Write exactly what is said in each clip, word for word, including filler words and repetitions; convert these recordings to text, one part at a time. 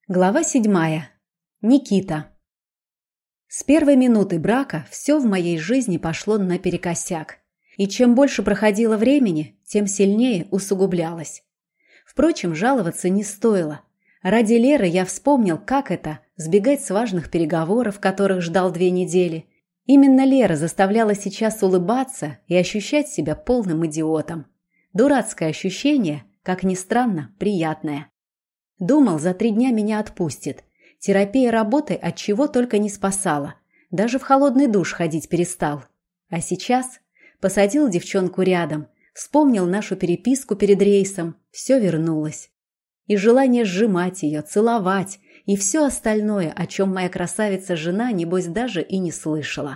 Глава седьмая. Никита. С первой минуты брака все в моей жизни пошло наперекосяк. И чем больше проходило времени, тем сильнее усугублялось. Впрочем, жаловаться не стоило. Ради Леры я вспомнил, как это – сбегать с важных переговоров, которых ждал две недели. Именно Лера заставляла сейчас улыбаться и ощущать себя полным идиотом. Дурацкое ощущение, как ни странно, приятное. Думал, за три дня меня отпустит. Терапия работы от чего только не спасала. Даже в холодный душ ходить перестал. А сейчас посадил девчонку рядом, вспомнил нашу переписку перед рейсом, все вернулось. И желание сжимать ее, целовать, и все остальное, о чем моя красавица-жена, небось, даже и не слышала.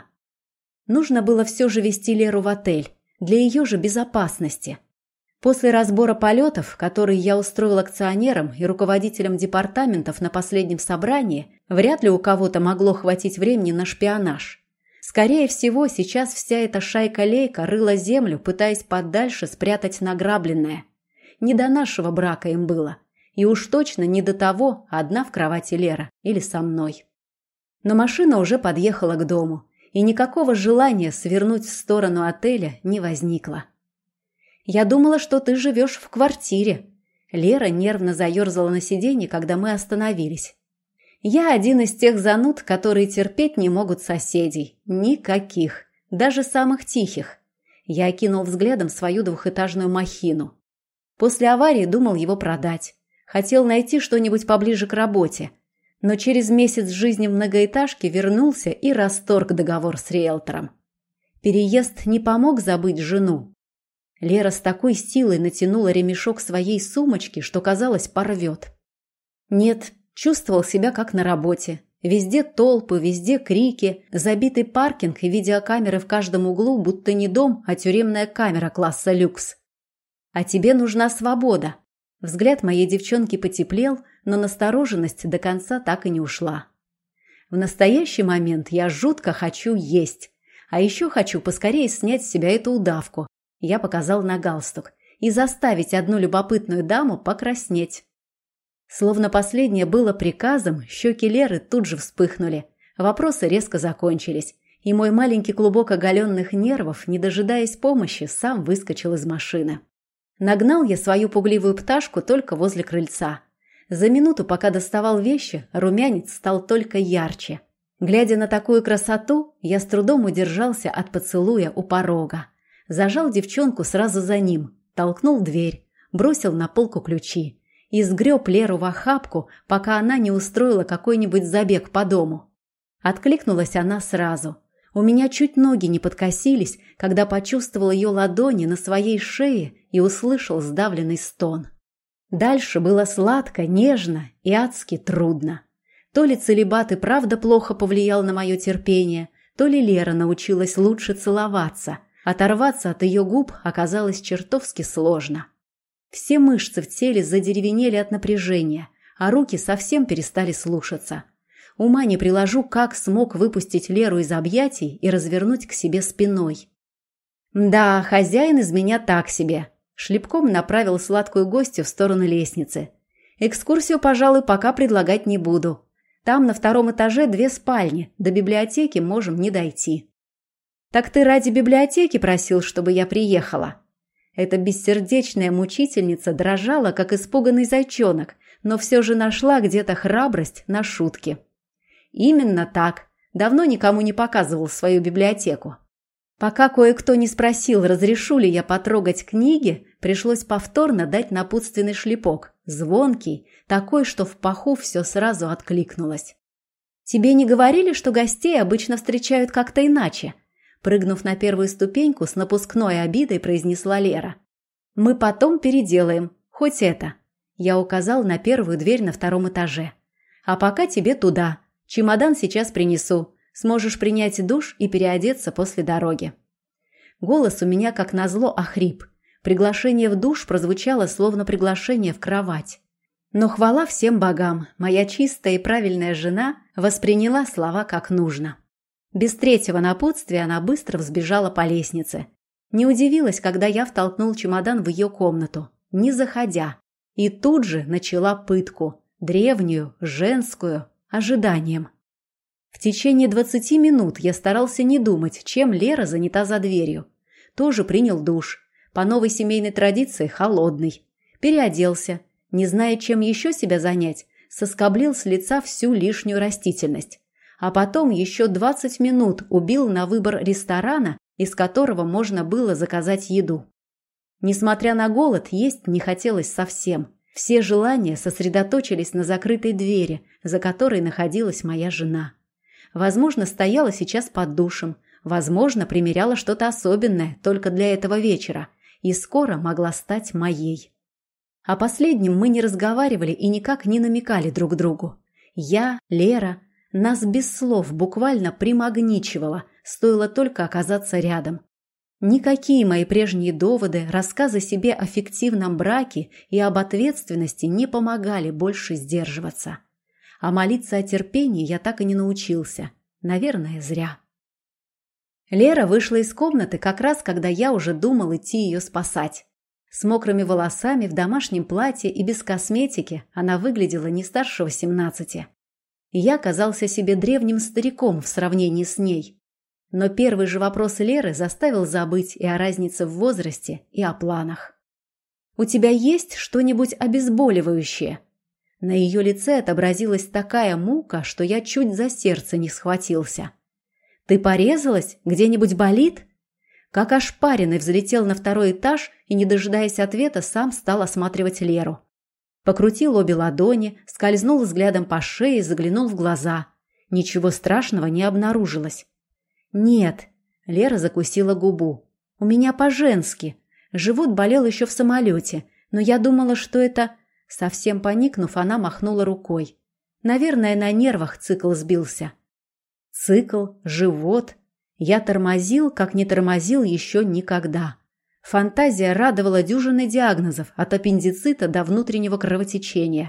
Нужно было все же везти Леру в отель, для ее же безопасности. После разбора полетов, который я устроил акционерам и руководителям департаментов на последнем собрании, вряд ли у кого-то могло хватить времени на шпионаж. Скорее всего, сейчас вся эта шайка-лейка рыла землю, пытаясь подальше спрятать награбленное. Не до нашего брака им было. И уж точно не до того, одна в кровати Лера или со мной. Но машина уже подъехала к дому, и никакого желания свернуть в сторону отеля не возникло. «Я думала, что ты живешь в квартире». Лера нервно заерзала на сиденье, когда мы остановились. «Я один из тех зануд, которые терпеть не могут соседей. Никаких. Даже самых тихих». Я окинул взглядом свою двухэтажную махину. После аварии думал его продать. Хотел найти что-нибудь поближе к работе. Но через месяц жизни в многоэтажке вернулся и расторг договор с риэлтором. Переезд не помог забыть жену. Лера с такой силой натянула ремешок своей сумочки, что, казалось, порвет. Нет, чувствовал себя как на работе. Везде толпы, везде крики, забитый паркинг и видеокамеры в каждом углу, будто не дом, а тюремная камера класса люкс. А тебе нужна свобода. Взгляд моей девчонки потеплел, но настороженность до конца так и не ушла. В настоящий момент я жутко хочу есть. А еще хочу поскорее снять с себя эту удавку. Я показал на галстук. И заставить одну любопытную даму покраснеть. Словно последнее было приказом, щеки Леры тут же вспыхнули. Вопросы резко закончились. И мой маленький клубок оголенных нервов, не дожидаясь помощи, сам выскочил из машины. Нагнал я свою пугливую пташку только возле крыльца. За минуту, пока доставал вещи, румянец стал только ярче. Глядя на такую красоту, я с трудом удержался от поцелуя у порога. Зажал девчонку сразу за ним, толкнул дверь, бросил на полку ключи и сгреб Леру в охапку, пока она не устроила какой-нибудь забег по дому. Откликнулась она сразу. У меня чуть ноги не подкосились, когда почувствовал ее ладони на своей шее и услышал сдавленный стон. Дальше было сладко, нежно и адски трудно. То ли целибат и правда плохо повлиял на мое терпение, то ли Лера научилась лучше целоваться. Оторваться от ее губ оказалось чертовски сложно. Все мышцы в теле задеревенели от напряжения, а руки совсем перестали слушаться. Ума не приложу, как смог выпустить Леру из объятий и развернуть к себе спиной. Да, хозяин из меня так себе. Шлепком направил сладкую гостью в сторону лестницы. Экскурсию, пожалуй, пока предлагать не буду. Там на втором этаже две спальни, до библиотеки можем не дойти. «Так ты ради библиотеки просил, чтобы я приехала?» Эта бессердечная мучительница дрожала, как испуганный зайчонок, но все же нашла где-то храбрость на шутки. «Именно так. Давно никому не показывал свою библиотеку. Пока кое-кто не спросил, разрешу ли я потрогать книги, пришлось повторно дать напутственный шлепок, звонкий, такой, что в паху все сразу откликнулось. «Тебе не говорили, что гостей обычно встречают как-то иначе?» Прыгнув на первую ступеньку, с напускной обидой произнесла Лера. «Мы потом переделаем. Хоть это». Я указал на первую дверь на втором этаже. «А пока тебе туда. Чемодан сейчас принесу. Сможешь принять душ и переодеться после дороги». Голос у меня, как назло, охрип. Приглашение в душ прозвучало, словно приглашение в кровать. Но хвала всем богам, моя чистая и правильная жена восприняла слова как нужно. Без третьего напутствия она быстро взбежала по лестнице. Не удивилась, когда я втолкнул чемодан в ее комнату, не заходя. И тут же начала пытку. древнюю, женскую, ожиданием. В течение двадцати минут я старался не думать, чем Лера занята за дверью. Тоже принял душ. По новой семейной традиции холодный. Переоделся. Не зная, чем еще себя занять, соскоблил с лица всю лишнюю растительность. А потом еще двадцать минут убил на выбор ресторана, из которого можно было заказать еду. Несмотря на голод, есть не хотелось совсем. Все желания сосредоточились на закрытой двери, за которой находилась моя жена. Возможно, стояла сейчас под душем, возможно, примеряла что-то особенное только для этого вечера и скоро могла стать моей. О последнем мы не разговаривали и никак не намекали друг другу. Я, Лера, нас без слов буквально примагничивало, стоило только оказаться рядом. Никакие мои прежние доводы, рассказы себе о фиктивном браке и об ответственности не помогали больше сдерживаться. А молиться о терпении я так и не научился. Наверное, зря. Лера вышла из комнаты как раз, когда я уже думал идти ее спасать. С мокрыми волосами, в домашнем платье и без косметики она выглядела не старше восемнадцати. Я казался себе древним стариком в сравнении с ней. Но первый же вопрос Леры заставил забыть и о разнице в возрасте, и о планах. «У тебя есть что-нибудь обезболивающее?» На ее лице отобразилась такая мука, что я чуть за сердце не схватился. «Ты порезалась? Где-нибудь болит?» Как ошпаренный взлетел на второй этаж и, не дожидаясь ответа, сам стал осматривать Леру. Покрутил обе ладони, скользнул взглядом по шее, заглянул в глаза. Ничего страшного не обнаружилось. «Нет», — Лера закусила губу. «У меня по-женски. Живот болел еще в самолете, но я думала, что это...» Совсем поникнув, она махнула рукой. Наверное, на нервах цикл сбился. Цикл, живот. Я тормозил, как не тормозил еще никогда. Фантазия радовала дюжиной диагнозов, от аппендицита до внутреннего кровотечения.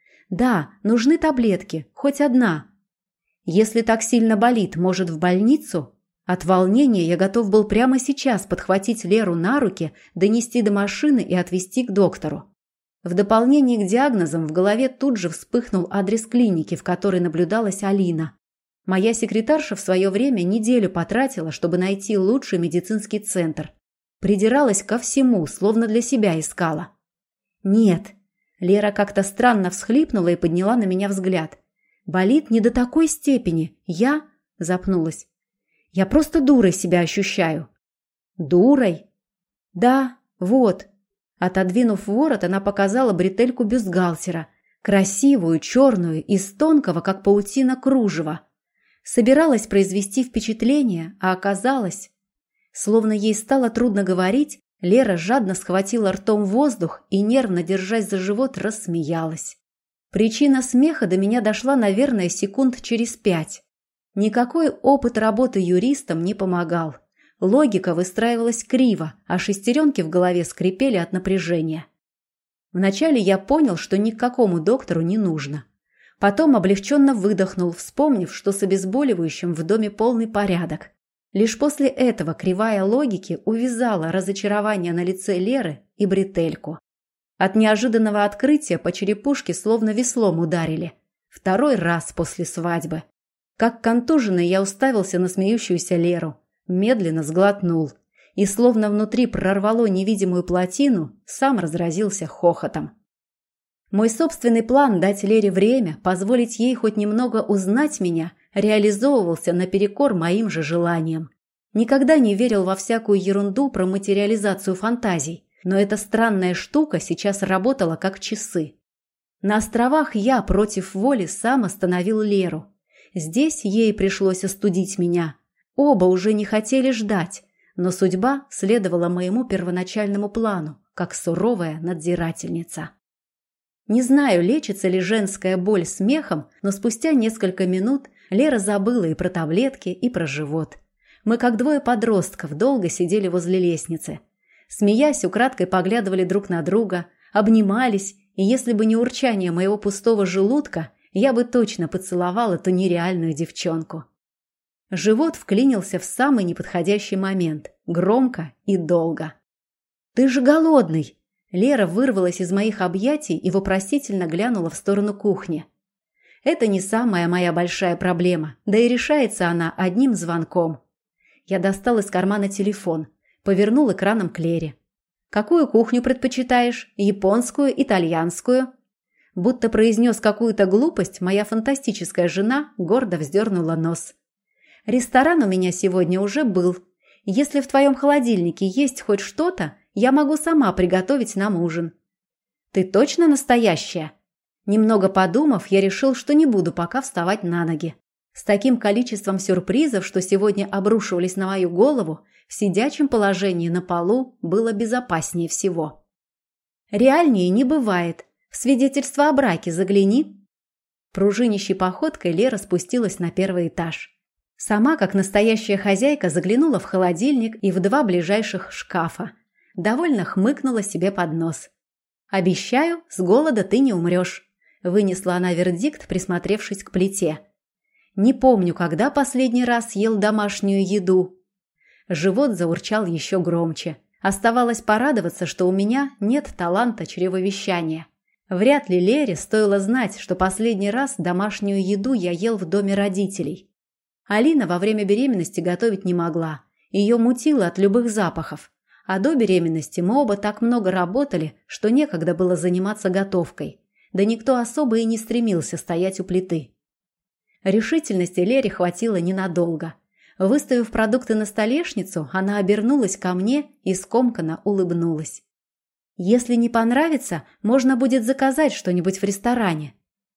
Да, нужны таблетки, хоть одна. Если так сильно болит, может, в больницу? От волнения я готов был прямо сейчас подхватить Леру на руки, донести до машины и отвезти к доктору. В дополнение к диагнозам в голове тут же вспыхнул адрес клиники, в которой наблюдалась Алина. Моя секретарша в свое время неделю потратила, чтобы найти лучший медицинский центр. Придиралась ко всему, словно для себя искала. «Нет». Лера как-то странно всхлипнула и подняла на меня взгляд. «Болит не до такой степени. Я...» – запнулась. «Я просто дурой себя ощущаю». «Дурой?» «Да, вот». Отодвинув ворот, она показала бретельку бюстгальтера, красивую, черную, из тонкого, как паутина, кружева. Собиралась произвести впечатление, а оказалось... Словно ей стало трудно говорить, Лера жадно схватила ртом воздух и, нервно держась за живот, рассмеялась. Причина смеха до меня дошла, наверное, секунд через пять. Никакой опыт работы юристом не помогал. Логика выстраивалась криво, а шестеренки в голове скрипели от напряжения. Вначале я понял, что ни к какому доктору не нужно. Потом облегченно выдохнул, вспомнив, что с обезболивающим в доме полный порядок. Лишь после этого кривая логики увязала разочарование на лице Леры и бретельку. От неожиданного открытия по черепушке словно веслом ударили. Второй раз после свадьбы. Как контуженный я уставился на смеющуюся Леру. Медленно сглотнул и, словно внутри прорвало невидимую плотину, сам разразился хохотом. Мой собственный план дать Лере время, позволить ей хоть немного узнать меня, реализовывался наперекор моим же желаниям. Никогда не верил во всякую ерунду про материализацию фантазий, но эта странная штука сейчас работала как часы. На островах я против воли сам остановил Леру. Здесь ей пришлось остудить меня. Оба уже не хотели ждать, но судьба следовала моему первоначальному плану, как суровая надзирательница. Не знаю, лечится ли женская боль смехом, но спустя несколько минут Лера забыла и про таблетки, и про живот. Мы, как двое подростков, долго сидели возле лестницы. Смеясь, украдкой поглядывали друг на друга, обнимались, и если бы не урчание моего пустого желудка, я бы точно поцеловала ту нереальную девчонку. Живот вклинился в самый неподходящий момент, громко и долго. «Ты же голодный!» Лера вырвалась из моих объятий и вопросительно глянула в сторону кухни. Это не самая моя большая проблема, да и решается она одним звонком. Я достал из кармана телефон, повернул экраном к Лере. «Какую кухню предпочитаешь? Японскую, итальянскую?» Будто произнес какую-то глупость, моя фантастическая жена гордо вздернула нос. «Ресторан у меня сегодня уже был. Если в твоем холодильнике есть хоть что-то, я могу сама приготовить нам ужин». «Ты точно настоящая?» Немного подумав, я решил, что не буду пока вставать на ноги. С таким количеством сюрпризов, что сегодня обрушивались на мою голову, в сидячем положении на полу было безопаснее всего. «Реальнее не бывает. В свидетельство о браке загляни». Пружинищей походкой Лера спустилась на первый этаж. Сама, как настоящая хозяйка, заглянула в холодильник и в два ближайших шкафа. Довольно хмыкнула себе под нос. «Обещаю, с голода ты не умрешь», – вынесла она вердикт, присмотревшись к плите. «Не помню, когда последний раз ел домашнюю еду». Живот заурчал еще громче. Оставалось порадоваться, что у меня нет таланта чревовещания. Вряд ли Лере стоило знать, что последний раз домашнюю еду я ел в доме родителей. Алина во время беременности готовить не могла. Ее мутило от любых запахов. А до беременности мы оба так много работали, что некогда было заниматься готовкой. Да никто особо и не стремился стоять у плиты. Решительности Лере хватило ненадолго. Выставив продукты на столешницу, она обернулась ко мне и скомканно улыбнулась. «Если не понравится, можно будет заказать что-нибудь в ресторане.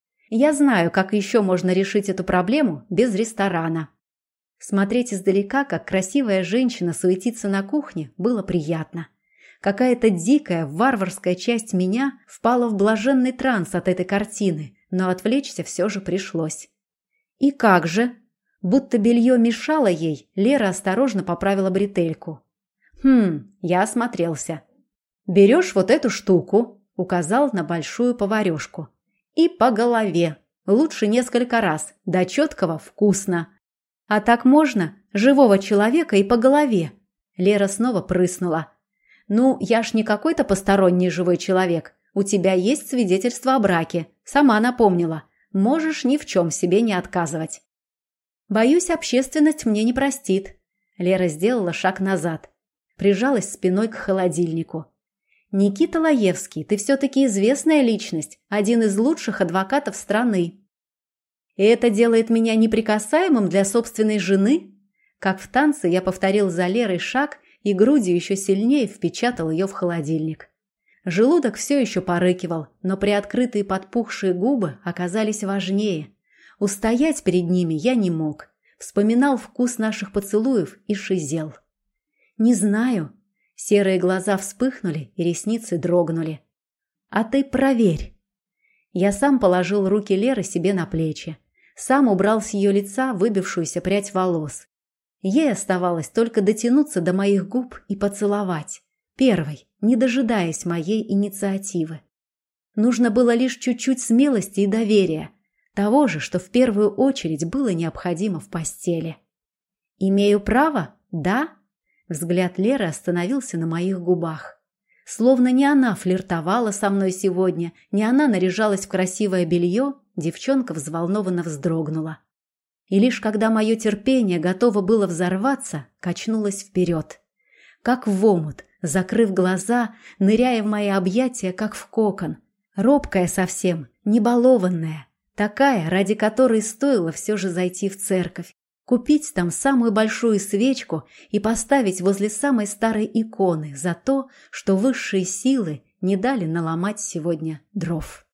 Я знаю, как еще можно решить эту проблему без ресторана». Смотреть издалека, как красивая женщина суетится на кухне, было приятно. Какая-то дикая, варварская часть меня впала в блаженный транс от этой картины, но отвлечься все же пришлось. «И как же?» Будто белье мешало ей, Лера осторожно поправила бретельку. «Хм, я осмотрелся. Берешь вот эту штуку», — указал на большую поварешку. «И по голове. Лучше несколько раз. До четкого вкусно». «А так можно? Живого человека и по голове?» Лера снова прыснула. «Ну, я ж не какой-то посторонний живой человек. У тебя есть свидетельство о браке. Сама напомнила. Можешь ни в чем себе не отказывать». «Боюсь, общественность мне не простит». Лера сделала шаг назад. Прижалась спиной к холодильнику. «Никита Лаевский, ты все-таки известная личность, один из лучших адвокатов страны. И это делает меня неприкасаемым для собственной жены?» Как в танце я повторил за Лерой шаг и грудью еще сильнее впечатал ее в холодильник. Желудок все еще порыкивал, но приоткрытые подпухшие губы оказались важнее. Устоять перед ними я не мог. Вспоминал вкус наших поцелуев и шизел. «Не знаю». Серые глаза вспыхнули и ресницы дрогнули. «А ты проверь». Я сам положил руки Леры себе на плечи. Сам убрал с ее лица выбившуюся прядь волос. Ей оставалось только дотянуться до моих губ и поцеловать. Первой, не дожидаясь моей инициативы. Нужно было лишь чуть-чуть смелости и доверия. Того же, что в первую очередь было необходимо в постели. «Имею право? Да?» Взгляд Леры остановился на моих губах. Словно не она флиртовала со мной сегодня, не она наряжалась в красивое белье, девчонка взволнованно вздрогнула. И лишь когда мое терпение готово было взорваться, качнулась вперед. Как в омут, закрыв глаза, ныряя в мои объятия, как в кокон. Робкая совсем, небалованная. Такая, ради которой стоило все же зайти в церковь, купить там самую большую свечку и поставить возле самой старой иконы за то, что высшие силы не дали наломать сегодня дров.